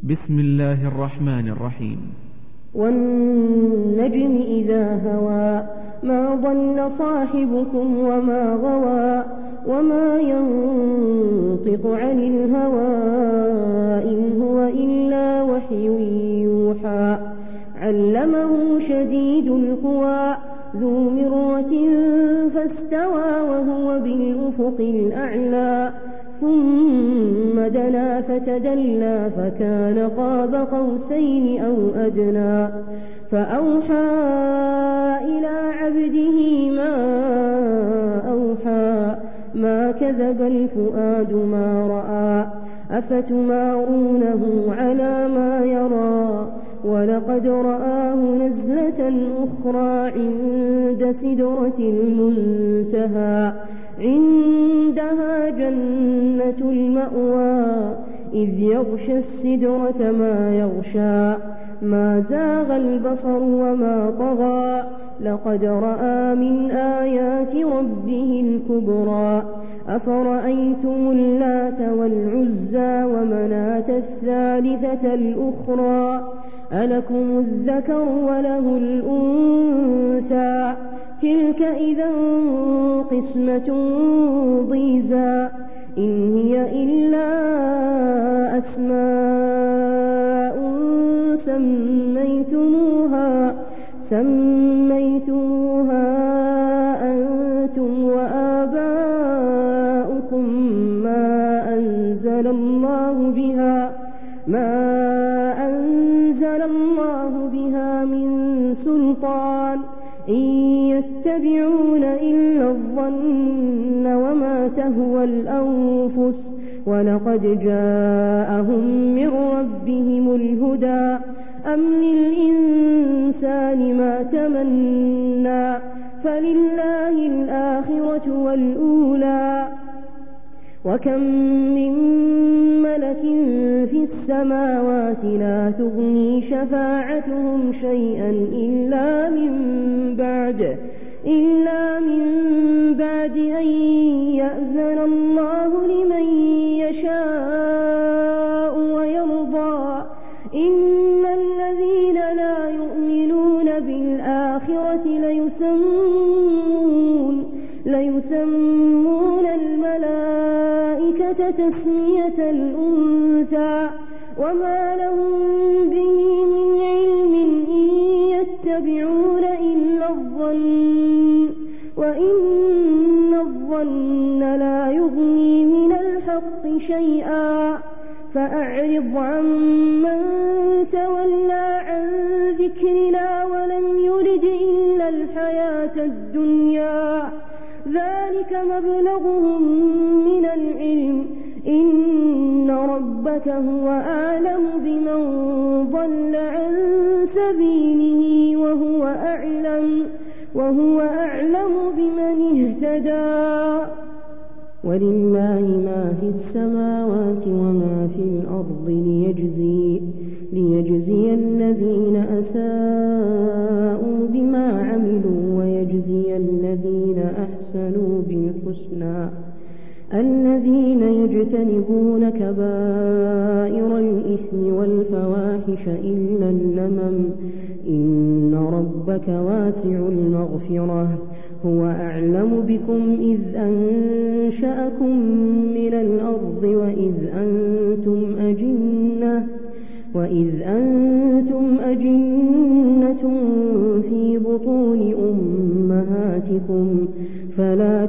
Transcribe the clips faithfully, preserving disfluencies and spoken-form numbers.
بسم الله الرحمن الرحيم. والنجم إذا هوى ما ضل صاحبكم وما غوى وما ينطق عن الهوى إن هو إلا وحي يوحى علمه شديد القوى ذو مرة فاستوى وهو بالأفق الأعلى ثم دنا فتدلى فكان قاب قوسين أو أدنى فأوحى إلى عبده ما أوحى ما كذب الفؤاد ما رأى أفتمارونه على ما يرى ولقد رآه نزلة أخرى عند سدرة المنتهى عندها جنة المأوى إذ يغشى السدرة ما يغشى ما زاغ البصر وما طغى لقد رأى من آيات ربه الكبرى أفرأيتم اللات والعزى ومناة الثالثة الأخرى ألكم الذكر وله الأنثى تلك إذا قسمة ضيزى إن هي إلا أسماء سميتموها سميتموها أنتم وآباؤكم ما أنزل الله بها ما أنزل الله بها من سلطان إن يتبعون إلا الظن وما تهوى الأنفس ولقد جاءهم من ربهم الهدى أم للإنسان ما تمنى فلله الآخرة والأولى وكم من ملك في السماوات لا تغني شفاعتهم شيئا إلا من بعد إلا من بعد أن يأذن الله لمن يشاء ويرضى إن الذين لا يؤمنون بالآخرة ليسمون ليسمون الملائكة تسمية الأنثى وما لهم به من علم إن يتبعون إلا الظن وإن الظن لا يغني من الحق شيئا فأعرض عمن تولى عن ذكرنا ولم يرد إلا الحياة الدنيا ذلك مبلغهم من العلم إن ربك هو أعلم بمن ضل عن سبيله وهو أعلم وهو أعلم بمن اهتدى ولله ما في السماوات وما في الأرض ليجزي, ليجزي الذين أساءوا بما عملوا ويجزي الذين أحسنوا بالحسنى الذين يجتنبون كبائر الإثم والفواحش إلا اللمم إن ربك واسع المغفرة هو أعلم بكم إذ أنشأكم من الأرض وإذ أنتم أجنة وإذ أنتم أجنة في بطون أمهاتكم فلا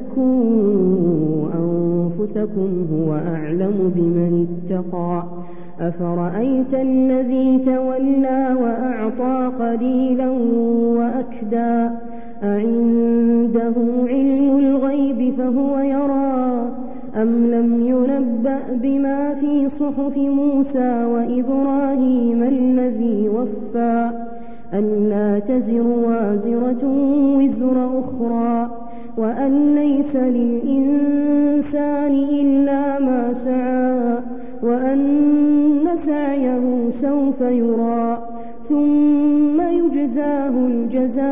تزكوا أنفسكم هو أعلم بمن اتقى أفرأيت الذي تولى وأعطى قليلا وأكدى أعنده علم الغيب فهو يرى أم لم ينبأ بما في صحف موسى وإبراهيم الذي وفى ألا تزر وازرة وزر أخرى وأن ليس للإنسان إلا ما سعى وأن سعيه سوف يرى ثم يجزاه الجزاء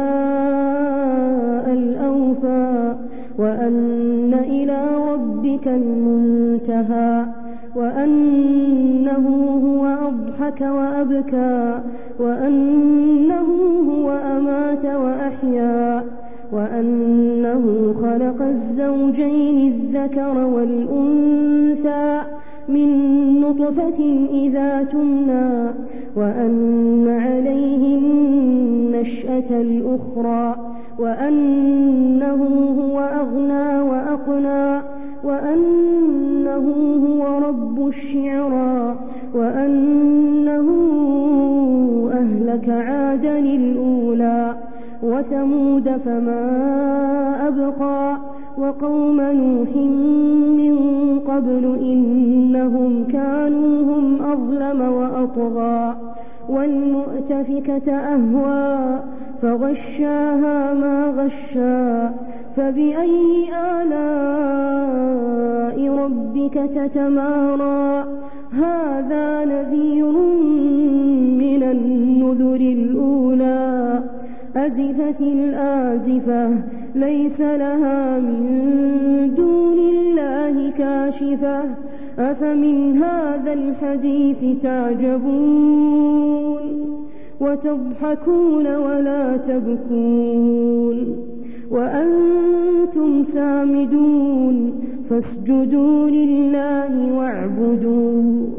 الأوفى وأن إلى ربك المنتهى وأنه هو أضحك وأبكى وأنه هو أمات وأحيا وأنه خلق الزوجين الذكر والأنثى من نطفة إذا تمنى وأن عليه النشأة الأخرى وأنه هو أغنى وأقنى وأنه هو رب الشعرى وأنه أهلك عادا الأولى وثمود فما أبقى وقوم نوح من قبل إنهم كانوا هم أظلم وأطغى والمؤتفكة أهوى فغشاها ما غشا فبأي آلاء ربك تتمارى هذا نذير من النذر الأولى أزفت الآزفة ليس لها من دون الله كاشفة أفمن هذا الحديث تعجبون وتضحكون ولا تبكون وأنتم سامدون فاسجدوا لله واعبدوا